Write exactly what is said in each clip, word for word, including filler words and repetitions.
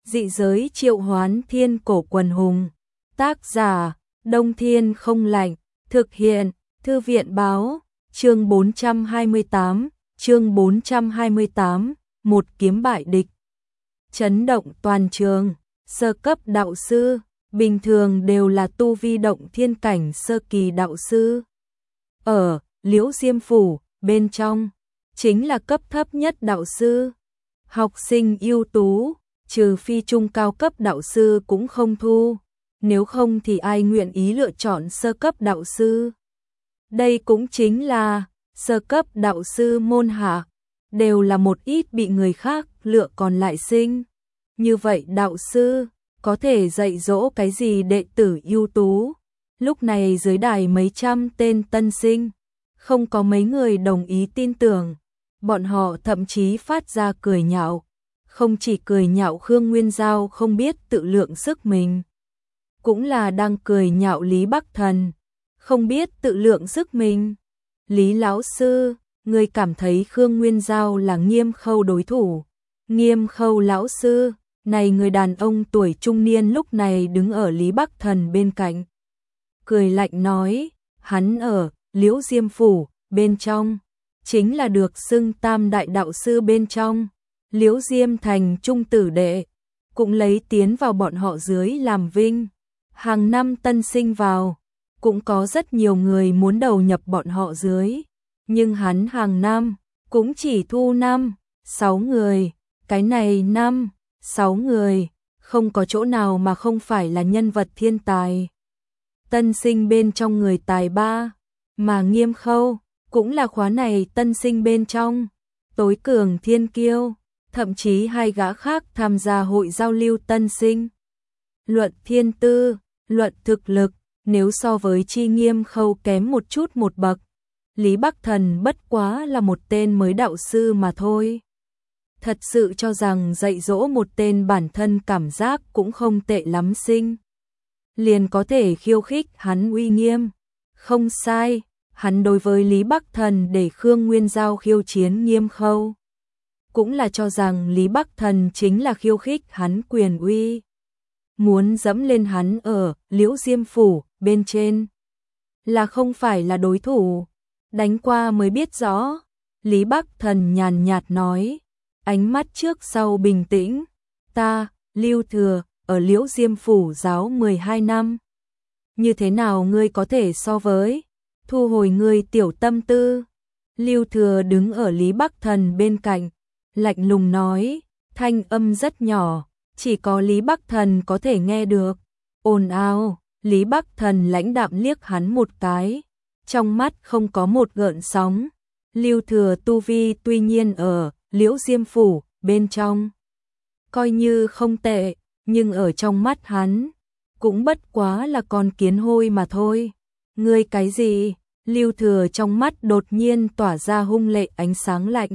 Dị giới triệu hoán thiên cổ quần hùng. Tác giả, Đông Thiên không lạnh. Thực hiện, Thư viện báo. Chương bốn trăm hai mươi tám, chương bốn trăm hai mươi tám, một kiếm bại địch. Chấn động toàn trường, sơ cấp đạo sư, bình thường đều là tu vi động thiên cảnh sơ kỳ đạo sư. Ở Liễu Diêm phủ, bên trong, chính là cấp thấp nhất đạo sư. Học sinh ưu tú, trừ phi trung cao cấp đạo sư cũng không thu, nếu không thì ai nguyện ý lựa chọn sơ cấp đạo sư. Đây cũng chính là sơ cấp đạo sư môn hạ, đều là một ít bị người khác lựa còn lại sinh. Như vậy đạo sư có thể dạy dỗ cái gì đệ tử ưu tú? Lúc này dưới đài mấy trăm tên tân sinh, không có mấy người đồng ý tin tưởng, bọn họ thậm chí phát ra cười nhạo. Không chỉ cười nhạo Khương Nguyên Giao không biết tự lượng sức mình, cũng là đang cười nhạo Lý Bắc Thần, không biết tự lượng sức mình. Lý lão sư, người cảm thấy Khương Nguyên Giao là Nghiêm Khâu đối thủ? Nghiêm Khâu lão sư, này người đàn ông tuổi trung niên lúc này đứng ở Lý Bắc Thần bên cạnh, cười lạnh nói, hắn ở Liễu Diêm phủ bên trong, chính là được xưng tam đại đạo sư bên trong. Liễu Diêm thành trung tử đệ, cũng lấy tiến vào bọn họ dưới làm vinh. Hàng năm tân sinh vào, cũng có rất nhiều người muốn đầu nhập bọn họ dưới, nhưng hắn hàng năm cũng chỉ thu năm, sáu người. Cái này năm, sáu người, không có chỗ nào mà không phải là nhân vật thiên tài. Tân sinh bên trong người tài ba, mà Nghiêm Khâu cũng là khóa này tân sinh bên trong tối cường thiên kiêu. Thậm chí hai gã khác tham gia hội giao lưu tân sinh. Luận thiên tư, luận thực lực, nếu so với chi Nghiêm Khâu kém một chút một bậc, Lý Bắc Thần bất quá là một tên mới đạo sư mà thôi. Thật sự cho rằng dạy dỗ một tên bản thân cảm giác cũng không tệ lắm sinh, liền có thể khiêu khích hắn uy nghiêm. Không sai, hắn đối với Lý Bắc Thần để Khương Nguyên Giao khiêu chiến Nghiêm Khâu, cũng là cho rằng Lý Bắc Thần chính là khiêu khích hắn quyền uy, muốn dẫm lên hắn ở Liễu Diêm phủ bên trên, là không phải là đối thủ, đánh qua mới biết rõ. Lý Bắc Thần nhàn nhạt nói, ánh mắt trước sau bình tĩnh, ta, Lưu Thừa, ở Liễu Diêm phủ giáo mười hai năm. Như thế nào ngươi có thể so với, thu hồi ngươi tiểu tâm tư. Lưu Thừa đứng ở Lý Bắc Thần bên cạnh, lạnh lùng nói, thanh âm rất nhỏ, chỉ có Lý Bắc Thần có thể nghe được. Ồn ào, Lý Bắc Thần lãnh đạm liếc hắn một cái, trong mắt không có một gợn sóng. Lưu Thừa tu vi tuy nhiên ở Liễu Diêm phủ bên trong coi như không tệ, nhưng ở trong mắt hắn cũng bất quá là con kiến hôi mà thôi. Ngươi cái gì? Lưu Thừa trong mắt đột nhiên tỏa ra hung lệ ánh sáng lạnh.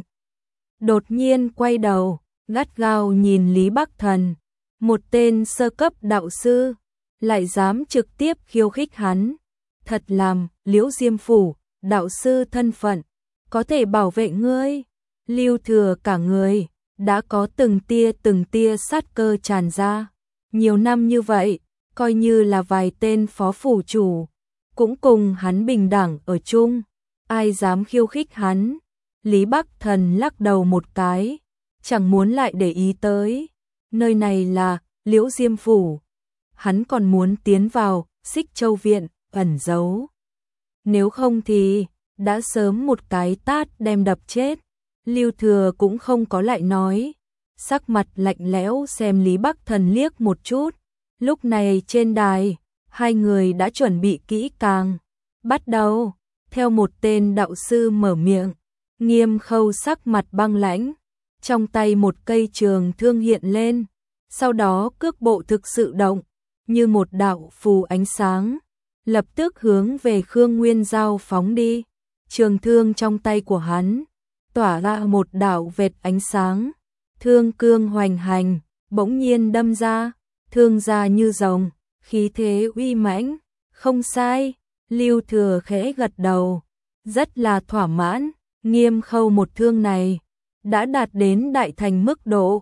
Đột nhiên quay đầu, gắt gao nhìn Lý Bắc Thần, một tên sơ cấp đạo sư, lại dám trực tiếp khiêu khích hắn. Thật làm Liễu Diêm phủ, đạo sư thân phận, có thể bảo vệ ngươi. Lưu Thừa cả người, đã có từng tia từng tia sát cơ tràn ra. Nhiều năm như vậy, coi như là vài tên phó phủ chủ, cũng cùng hắn bình đẳng ở chung, ai dám khiêu khích hắn. Lý Bắc Thần lắc đầu một cái, chẳng muốn lại để ý tới. Nơi này là Liễu Diêm phủ, hắn còn muốn tiến vào Xích Châu viện ẩn giấu. Nếu không thì đã sớm một cái tát đem đập chết. Lưu Thừa cũng không có lại nói, sắc mặt lạnh lẽo xem Lý Bắc Thần liếc một chút. Lúc này trên đài, hai người đã chuẩn bị kỹ càng. Bắt đầu, theo một tên đạo sư mở miệng. Nghiêm Khâu sắc mặt băng lãnh, trong tay một cây trường thương hiện lên, sau đó cước bộ thực sự động, như một đạo phù ánh sáng, lập tức hướng về Khương Nguyên Giao phóng đi. Trường thương trong tay của hắn tỏa ra một đạo vệt ánh sáng, thương cương hoành hành, bỗng nhiên đâm ra, thương ra như rồng, khí thế uy mãnh. Không sai, Lưu Thừa khẽ gật đầu, rất là thỏa mãn. Nghiêm Khâu một thương này đã đạt đến đại thành mức độ,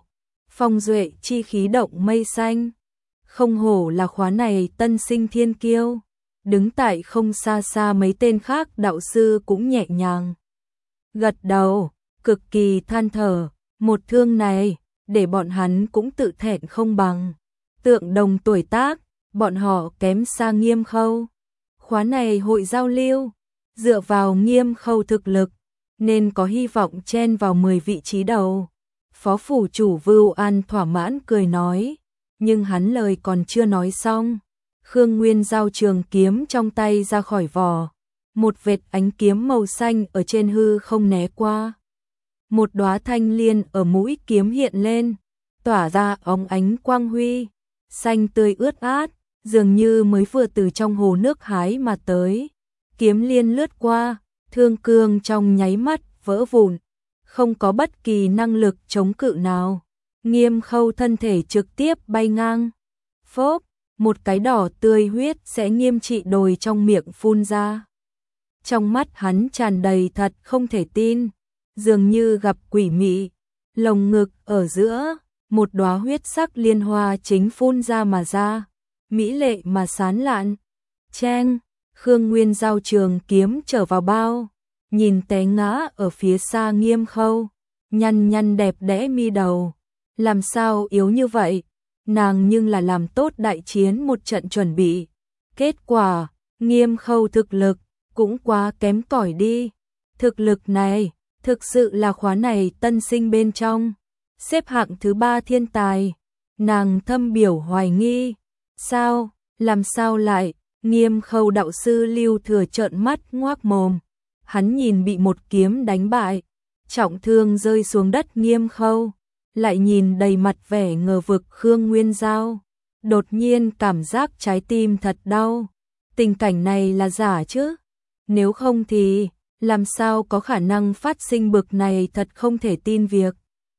phong duệ chi khí động mây xanh. Không hổ là khóa này tân sinh thiên kiêu. Đứng tại không xa xa mấy tên khác đạo sư cũng nhẹ nhàng gật đầu, cực kỳ than thở, một thương này, để bọn hắn cũng tự thẹn không bằng. Tượng đồng tuổi tác, bọn họ kém xa Nghiêm Khâu. Khóa này hội giao lưu, dựa vào Nghiêm Khâu thực lực, nên có hy vọng chen vào mười vị trí đầu. Phó phủ chủ Vưu An thỏa mãn cười nói, nhưng hắn lời còn chưa nói xong. Khương Nguyên giao trường kiếm trong tay ra khỏi vỏ. Một vệt ánh kiếm màu xanh ở trên hư không né qua. Một đóa thanh liên ở mũi kiếm hiện lên, tỏa ra óng ánh quang huy, xanh tươi ướt át, dường như mới vừa từ trong hồ nước hái mà tới. Kiếm liên lướt qua, thương cương trong nháy mắt vỡ vụn, không có bất kỳ năng lực chống cự nào. Nghiêm Khâu thân thể trực tiếp bay ngang. Phốp, một cái đỏ tươi huyết sẽ nghiêm trị đồi trong miệng phun ra. Trong mắt hắn tràn đầy thật không thể tin, dường như gặp quỷ mị. Lồng ngực ở giữa, một đóa huyết sắc liên hoa chính phun ra mà ra, mỹ lệ mà sán lạn. Cheng, Khương Nguyên giao trường kiếm trở vào bao, nhìn té ngã ở phía xa Nghiêm Khâu, nhăn nhăn đẹp đẽ mi đầu. Làm sao yếu như vậy? Nàng nhưng là làm tốt đại chiến một trận chuẩn bị. Kết quả, Nghiêm Khâu thực lực cũng quá kém cỏi đi. Thực lực này, thực sự là khóa này tân sinh bên trong, xếp hạng thứ ba thiên tài. Nàng thâm biểu hoài nghi. Sao, làm sao lại? Nghiêm Khâu đạo sư Lưu Thừa trợn mắt ngoác mồm. Hắn nhìn bị một kiếm đánh bại, trọng thương rơi xuống đất Nghiêm Khâu, lại nhìn đầy mặt vẻ ngờ vực Khương Nguyên Giao, đột nhiên cảm giác trái tim thật đau. Tình cảnh này là giả chứ? Nếu không thì, làm sao có khả năng phát sinh bực này, thật không thể tin việc.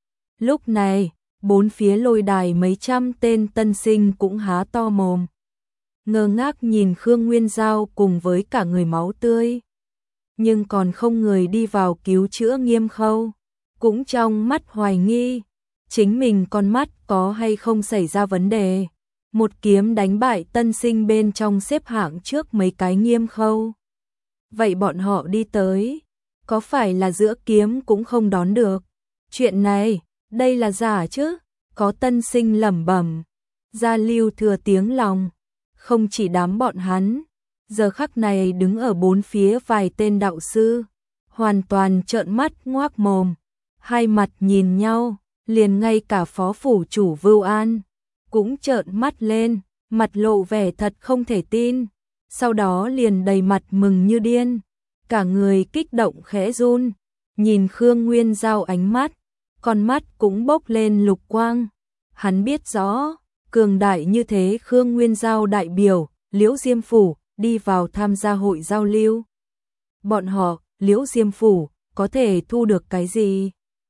Lúc này, bốn phía lôi đài mấy trăm tên tân sinh cũng há to mồm, ngơ ngác nhìn Khương Nguyên Giao cùng với cả người máu tươi. Nhưng còn không người đi vào cứu chữa Nghiêm Khâu, cũng trong mắt hoài nghi, chính mình con mắt có hay không xảy ra vấn đề. Một kiếm đánh bại tân sinh bên trong xếp hạng trước mấy cái Nghiêm Khâu. Vậy bọn họ đi tới, có phải là giữa kiếm cũng không đón được? Chuyện này, đây là giả chứ? Có tân sinh lẩm bẩm, ra Lưu Thừa tiếng lòng. Không chỉ đám bọn hắn, giờ khắc này đứng ở bốn phía vài tên đạo sư, hoàn toàn trợn mắt ngoác mồm, hai mặt nhìn nhau, liền ngay cả phó phủ chủ Vưu An cũng trợn mắt lên, mặt lộ vẻ thật không thể tin, sau đó liền đầy mặt mừng như điên, cả người kích động khẽ run, nhìn Khương Nguyên Giao ánh mắt, con mắt cũng bốc lên lục quang. Hắn biết rõ, cường đại như thế Khương Nguyên Giao đại biểu Liễu Diêm Phủ đi vào tham gia hội giao lưu. Bọn họ, Liễu Diêm Phủ, có thể thu được cái gì?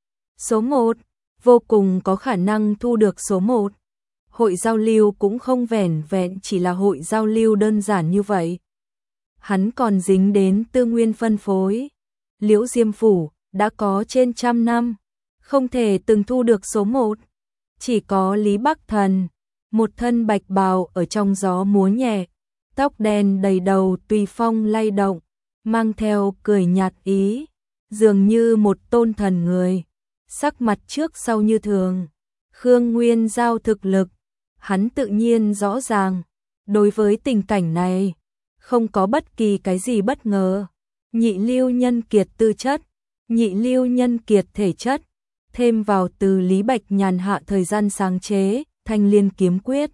Số một, vô cùng có khả năng thu được số một. Hội giao lưu cũng không vẻn vẹn chỉ là hội giao lưu đơn giản như vậy. Hắn còn dính đến tư nguyên phân phối. Liễu Diêm Phủ đã có trên trăm năm, không thể từng thu được số một. Chỉ có Lý Bắc Thần, một thân bạch bào ở trong gió múa nhẹ, tóc đen đầy đầu tùy phong lay động, mang theo cười nhạt ý, dường như một tôn thần người, sắc mặt trước sau như thường. Khương Nguyên Giao thực lực, hắn tự nhiên rõ ràng, đối với tình cảnh này, không có bất kỳ cái gì bất ngờ. Nhị lưu nhân kiệt tư chất, nhị lưu nhân kiệt thể chất, thêm vào từ Lý Bạch nhàn hạ thời gian sáng chế, Thanh Liên kiếm quyết.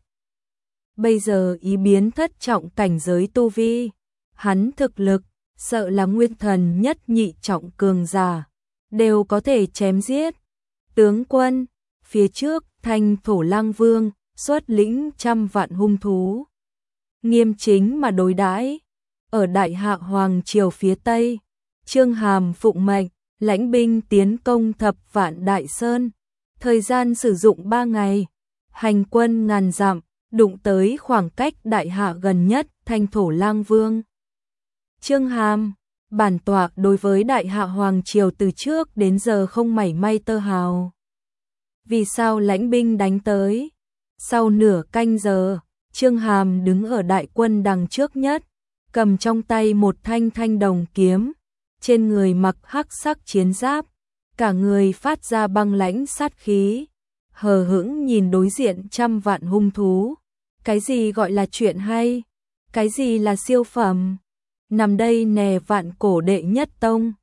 Bây giờ ý biến thất trọng cảnh giới tu vi, hắn thực lực, sợ là nguyên thần nhất nhị trọng cường giả, đều có thể chém giết. Tướng quân, phía trước, Thanh Thổ Lang Vương, xuất lĩnh trăm vạn hung thú. Nghiêm chính mà đối đãi. Ở Đại Hạ Hoàng Triều phía Tây, Trương Hàm phụng mệnh, lãnh binh tiến công thập vạn Đại Sơn. Thời gian sử dụng ba ngày, hành quân ngàn dặm, đụng tới khoảng cách Đại Hạ gần nhất Thanh Thổ Lang Vương. Trương Hàm, bản tọa đối với Đại Hạ Hoàng Triều từ trước đến giờ không mảy may tơ hào. vì sao lãnh binh đánh tới? Sau nửa canh giờ, Trương Hàm đứng ở đại quân đằng trước nhất, cầm trong tay một thanh thanh đồng kiếm, trên người mặc hắc sắc chiến giáp, cả người phát ra băng lãnh sát khí, hờ hững nhìn đối diện trăm vạn hung thú. Cái gì gọi là chuyện hay? Cái gì là siêu phẩm? Nằm đây nè vạn cổ đệ nhất tông,